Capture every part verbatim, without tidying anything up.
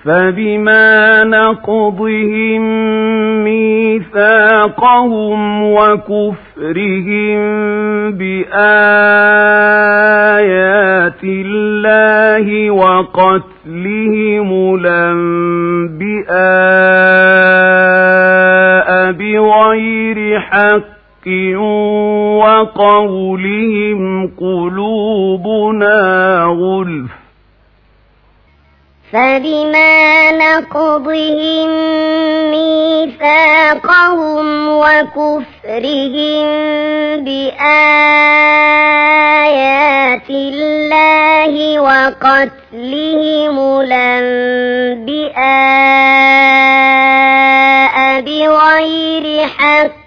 فبما نقضهم ميثاقهم وكفرهم بآيات الله وقتلهم الأنبياء بغير حق وقولهم قلوبنا غلف فبما نقضهم ميثاقهم وكفرهم بآيات الله وقتلهم الأنبياء بغير حق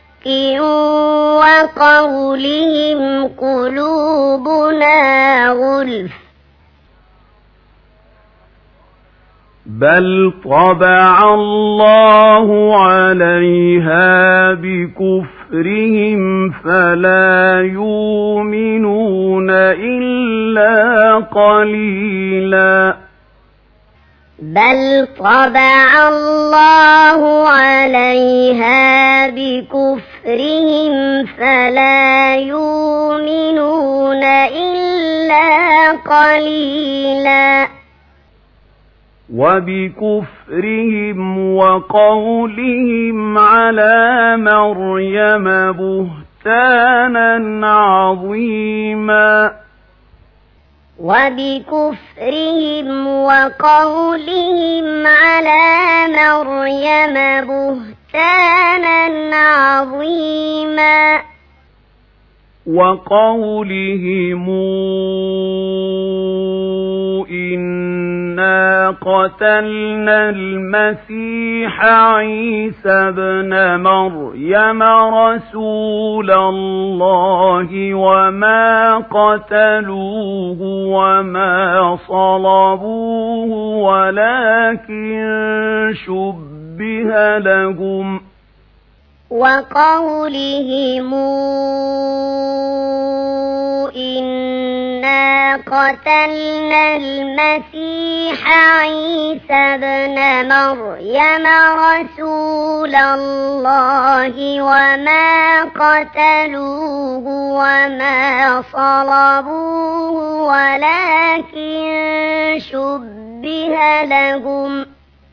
وقولهم قلوبنا غلف بل طبع الله عليها بكفرهم فلا يؤمنون إلا قليلا بل طبع الله عليها بكفرهم فلا يؤمنون إلا قليلا وبكفرهم وقولهم على مريم بهتانا عظيما وبكفرهم وقولهم على مريم بهتانا عظيما وقولهم إنا قتلنا المسيح عيسى ابن مريم رسول الله وما قتلوه وما صلبوه ولكن شبه لهم وقولهم إنا قتلنا المسيح عيسى ابن مريم رسول الله وما قتلوه وما صلبوه ولكن شبه لهم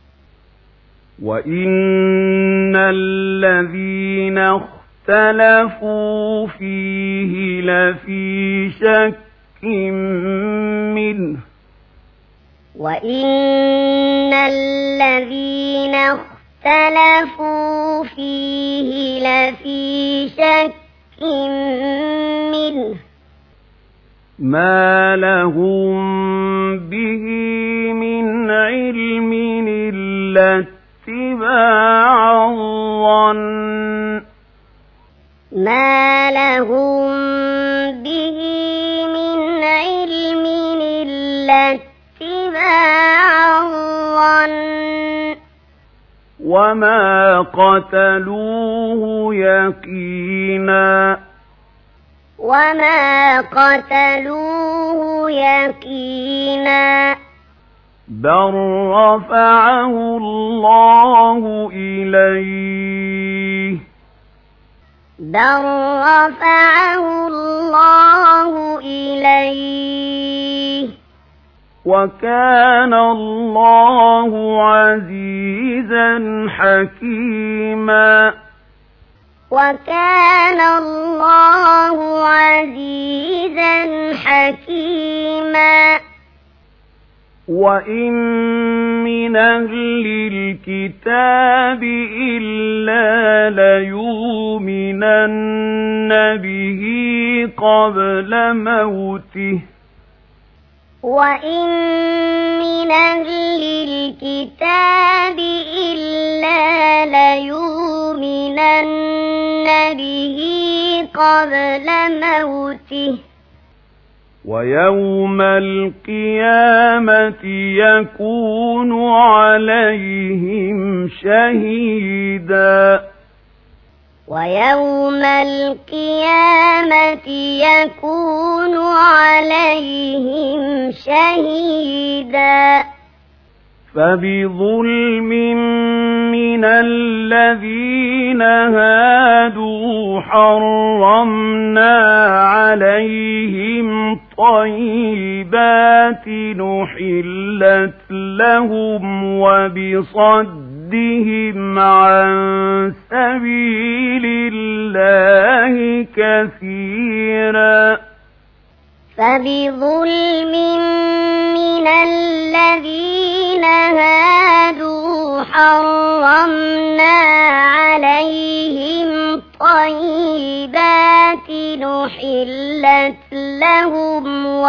وإن الذين اختلفوا فيه لفي شك منه وإن الذين اختلفوا فيه لفي شك منه ما لهم به من علم إلا اتباع الظن ما لهم به من علم إلا اتباع الظن وما قتلوه يقينا وما قتلوه يقينا بل رفعه الله إليه بل رفعه الله إليه وكان الله عزيزا حكيما وكان الله عزيزا حكيما وإن من أهل الكتاب إلا ليؤمنن به قبل موته وإن من أهل الكتاب إلا ليؤمنن به قبل موته ويوم القيامة يكون عليهم شهيدا ويوم القيامة يكون عليهم شهيدا فبظلم من الذين هادوا حرمنا عليهم طيبات نحلت لهم وبصدهم عن سبيل الله كثيرا فبظلم من الذين هادوا حرمنا عليهم طيبات نحلت لهم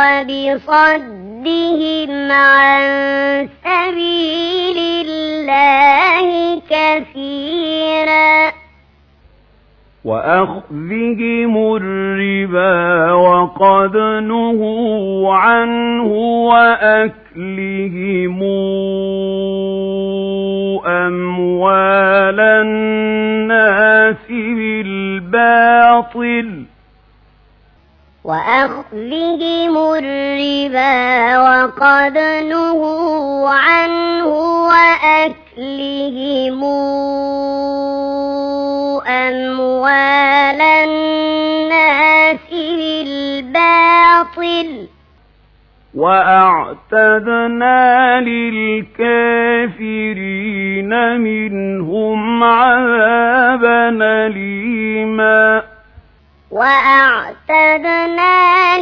وبصدهم عن سبيل الله كثيرا وأخذهم الربا وقد نهوا عنه وأكلهم أموال الناس بالباطل وأخذهم الربا وقد نهوا عنه وأكلهم أموال الناس بالباطل وأعتدنا للكافرين منهم عذابا أليما وأعتدنا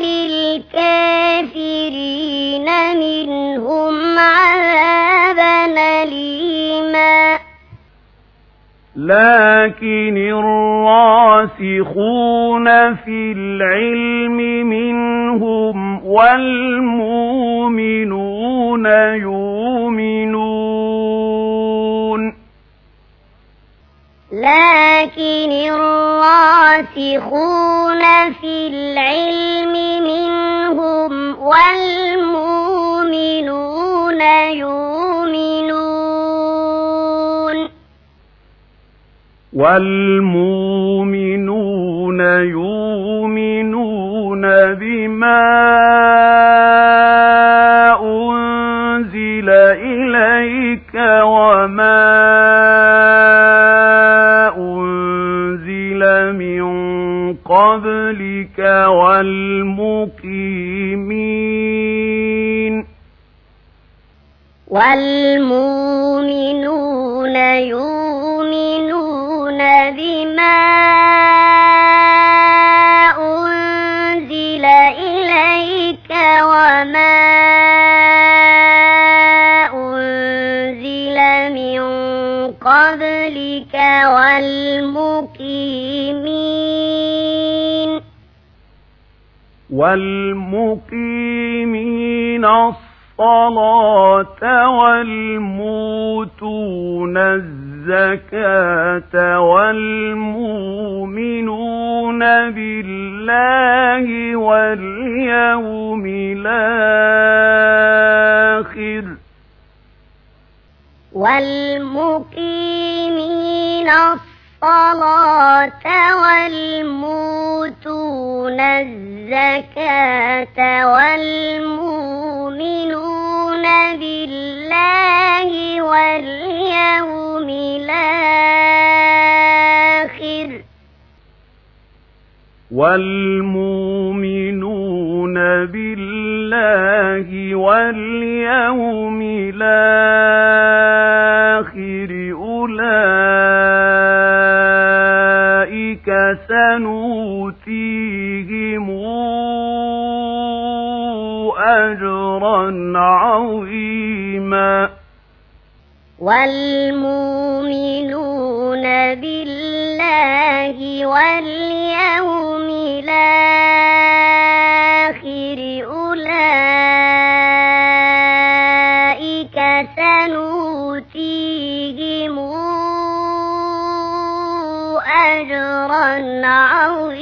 للكافرين منهم عذابا أليما لكن الراسخون في العلم منهم والمؤمنون يؤمنون لكن الراسخون في العلم منهم والمؤمنون يؤمنون والمؤمنون يؤمنون بما أنزل إليك وما أنزل من قبلك والمقيمين والمؤمنون يؤمنون بما أنزل إليك وما أنزل من قبلك والمقيمين والمقيمين الصلاة والموتون الزكاة والمؤمنون بالله واليوم الآخر والمقيمين الصلاة والموتون الزكاة والمؤمنون بالله واليوم الآخر والمؤمنون بالله واليوم الآخر أولئك سنؤتيهم أجرا عظيما والمؤمنون بالله واليوم الآخر أولئك سنؤتيهم أجرا عظيما